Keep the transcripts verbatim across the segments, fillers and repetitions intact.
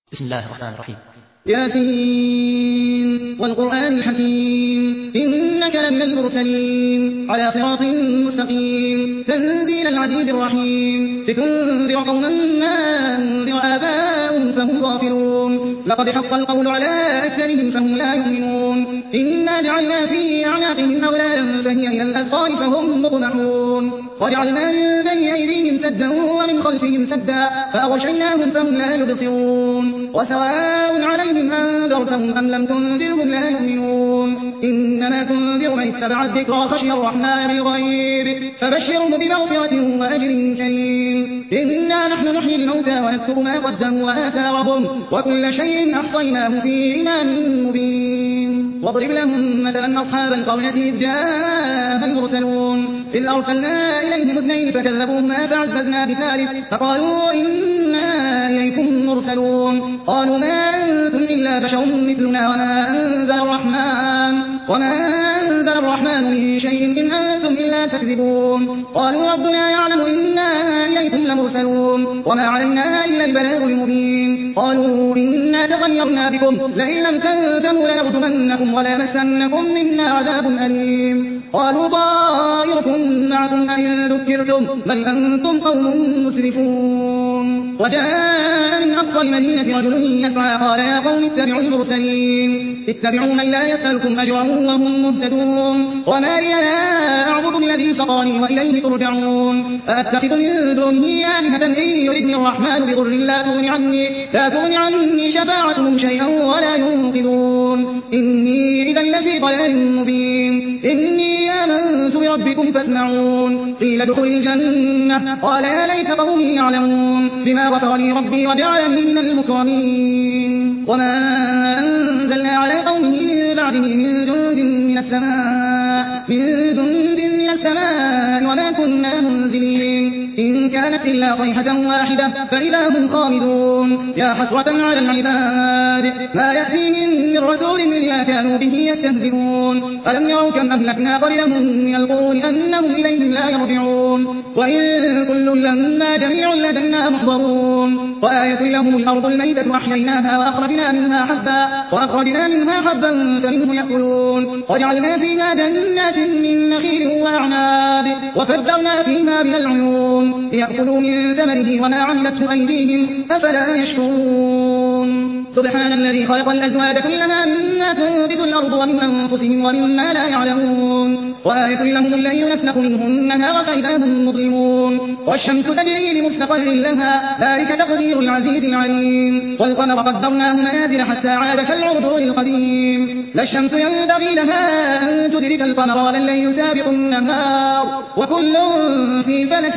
بسم الله الرحمن الرحيم. ياسين والقرآن الحكيم إنك لمن المرسلين على صراط مستقيم تنزيل العزيز الرحيم لتنذر قوما ما أنذر آباؤهم فهم غافلون لقد حق القول على أكثرهم فهم لا يؤمنون إنا جعلنا في أعناقهم أغلالا فهي إلى الأذقان فهم مقمحون وجعلنا من بين أيديهم سدا ومن خلفهم سدا فأغشيناهم فهم لا يبصرون وسواء عليهم أنذرتهم أم لم تنذرهم لا يؤمنون إنما تنذر من اتبع الذكر وخشي الرحمن بالغيب فبشرهم بمغفرة وأجر كريم إنا نحن نحيي الموتى ونكتب ما قدموا وآثارهم وكل شيء أحصيناه في إمام مبين واضرب لهم مثلا أصحاب القرية إذ جاءها المرسلون إذ أرسلنا إليهم اثنين فكذبوهما فعززنا بثالث فقالوا إنا إليكم مرسلون قالوا ما أنتم إلا بشر مثلنا وما أنزل الرحمن وما أنزل الرحمن من شيء إن أنتم إلا تكذبون قالوا ربنا يعلم إنا إليكم لمرسلون وما علينا إلا البلاغ المبين قالوا إنا تغيرنا بكم لئن لم تنتهوا لنرجمنكم وليمسنكم منا عذاب أليم قالوا طائركم معكم أئن ذكرتم بل أنتم قوم مسرفون وجاء من أقصى المدينة رجل يسعى قال يا قوم اتبعوا المرسلين اتبعوا من لا يسألكم أجرا وهم مهتدون وما لي لا أعبد الذي فطرني وإليه ترجعون أأتخذ من دونه آلهة إن يردني الرحمن بضر لا تغني عني لا تغني عني شفاعتهم شيئا ولا ينقذون إني إذا لفي ضلال مبين إني آمنت بربكم فاسمعون قيل ادخل الجنة قال يا ليت قومي يعلمون بما غفر لي ربي وجعلني من المكرمين وما أنزلنا على قومه بعده من جند من السماء من جند من السماء وما كنا منزلين إن كانت إلا صيحة واحدة فإذا هم خامدون يا حسرة على العباد ما يأتيهم من رسول إلا كانوا به يستهزئون ألم يروا كم أهلكنا قبلهم من القرون أنهم إليهم لا يرجعون وإن كل لما جميع لدينا محضرون وآية لهم الأرض الميتة أحييناها وأخرجنا منها حبا وأخرجنا منها حبا فمنه يأكلون وجعلنا فيها جنات من نخيل وأعناب وفجرنا فيها من العيون ليأكلوا من ثمره وما عملته أيديهم أفلا يشكرون سبحان الذي خلق الأزواج كلها مما تنبت الأرض ومن أنفسهم ومما لا يعلمون وآية لهم الليل نسلخ منه النهار فإذا هم مظلمون والشمس تجري لمستقر لها ذلك تقدير العزيز العليم والقمر قدرناه منازل حتى عاد كالعرجون القديم لا الشمس ينبغي لها أن تدرك القمر ولا الليل سابق النهار وكل في فلك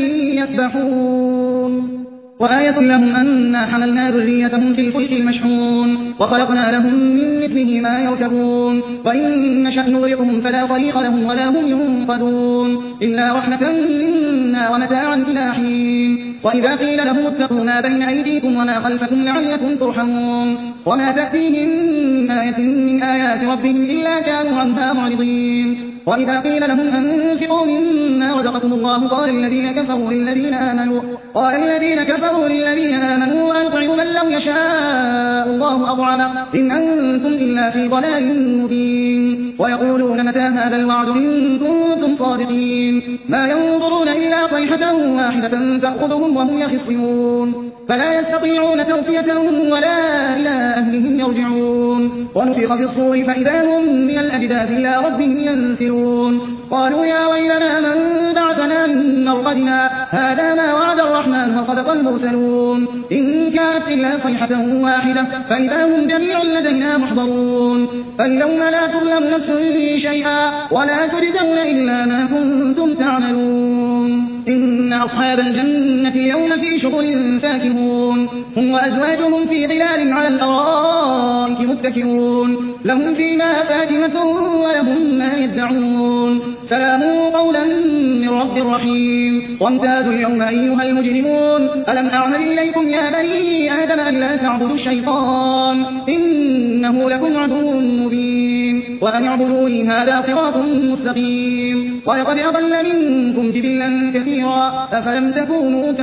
يسبحون وآية لهم أنا حملنا ذريتهم في الفلك المشحون وخلقنا لهم من مثله ما يركبون وإن نشأ نغرقهم فلا طريق لهم ولا هم ينقذون إلا رحمة منا ومتاعا إلى حين وإذا قيل لهم اتقوا ما بين أيديكم وما خلفكم لعلكم ترحمون وما تأتيهم من آية من آيات ربهم إلا كانوا عنها معرضين وإذا قيل لهم أنفقوا مما رزقكم الله قال الذين كفروا للذين آمنوا قال الذين كفروا للذين آمنوا أنطعم من لو يشاء الله أطعمه إن أنتم إلا في ضلال مبين ويقولون متى هذا الوعد إن كنتم صادقين ما ينظرون إلا صيحة واحدة تأخذهم وهم يخصمون فلا يستطيعون توفية ولا إلى أهلهم يرجعون ونفخ في الصور فإذا هم من الأجداث إلى ربهم ينسلون قالوا يا ويلنا من بعثنا من مرقدنا هذا ما وعد الرحمن وصدق المرسلون إن كانت إلا صيحة واحدة فإذا هم جميع لدينا محضرون فاليوم لا تظلم نفس شيئا ولا تجزون إلا ما كنتم تعملون إن أصحاب الجنة اليوم في شغل فاكهون هم وأزواجهم في ظلال على الأرائك متكئون لهم فيما فاكهة ولهم ما يدعون سلام قولا من رب رحيم وامتازوا اليوم أيها المجرمون ألم أعمل إليكم يا بني آدم ألا تعبدوا الشيطان إنه لكم عدو مبين وأن اعبدوني هذا صراط مستقيم ولقد أضل منكم جبلا كثيرا أفلم تكونوا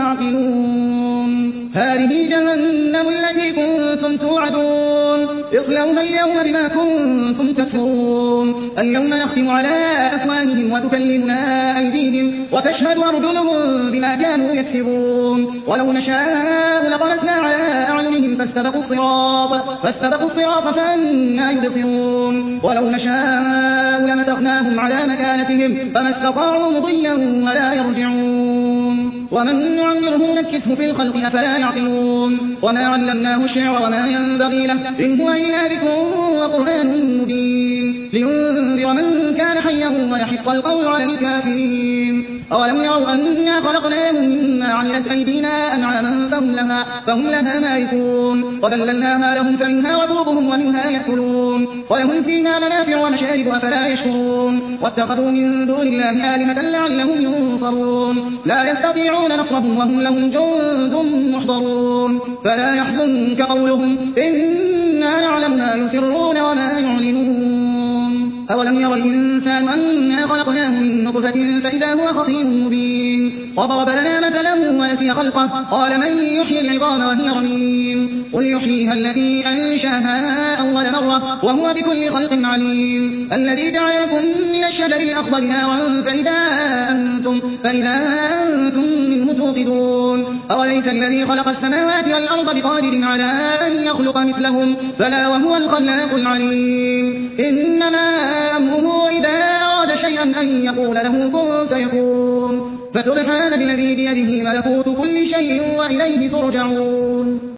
تعقلون هذه جهنم التي كنتم توعدون اصلوها اليوم بما كنتم تكفرون اليوم نختم على أفواههم وتكلمنا أيديهم وتشهد أرجلهم بما كانوا يكسبون ولو نشاء لطمسنا على أعينهم فاستبقوا الصراط فاستبقوا الصراط فأنى يبصرون ولو نشاء لمسخناهم على مكانتهم فما استطاعوا مضيا ولا يرجعون ومن نعمره نكسه في الخلق أفلا يعقلون وما علمناه الشعر وما ينبغي له إن هو إلا ذكر وقرآن مبين لينذر من كان حيا ويحق القول على الكافرين أولم يروا أنا خلقناهم مما عملت أيدينا أنعاما فهم لها, فهم لها مالكون وذللناها لهم فمنها ركوبهم ومنها يأكلون ولهم فيها منافع ومشارب أفلا يشكرون واتخذوا من دون الله آلهة لعلهم ينصرون لا يستطيعون نصرهم وهم لهم جند محضرون فلا يحزنك قولهم إنا نعلم ما يسرون وما يعلنون أولم ير الإنسان أنا خلقناه من نطفة فإذا هو خصيم مبين وضرب لنا مثلا ونسي خلقه قال من يحيي العظام وهي رميم قل يحييها الذي أنشأها أول مرة وهو بكل خلق عليم الذي جعلكم من الشجر الأخضر نارا فإذا أنتم, فإذا أنتم منه توقدون أوليس الذي خلق السماوات والأرض بقادر على أن يخلق مثلهم بلى وهو الخلاق العليم إنما أمره إذا أراد شيئا أن يقول له كن فيكون فسبحان الذي بيده ملكوت كل شيء وإليه ترجعون.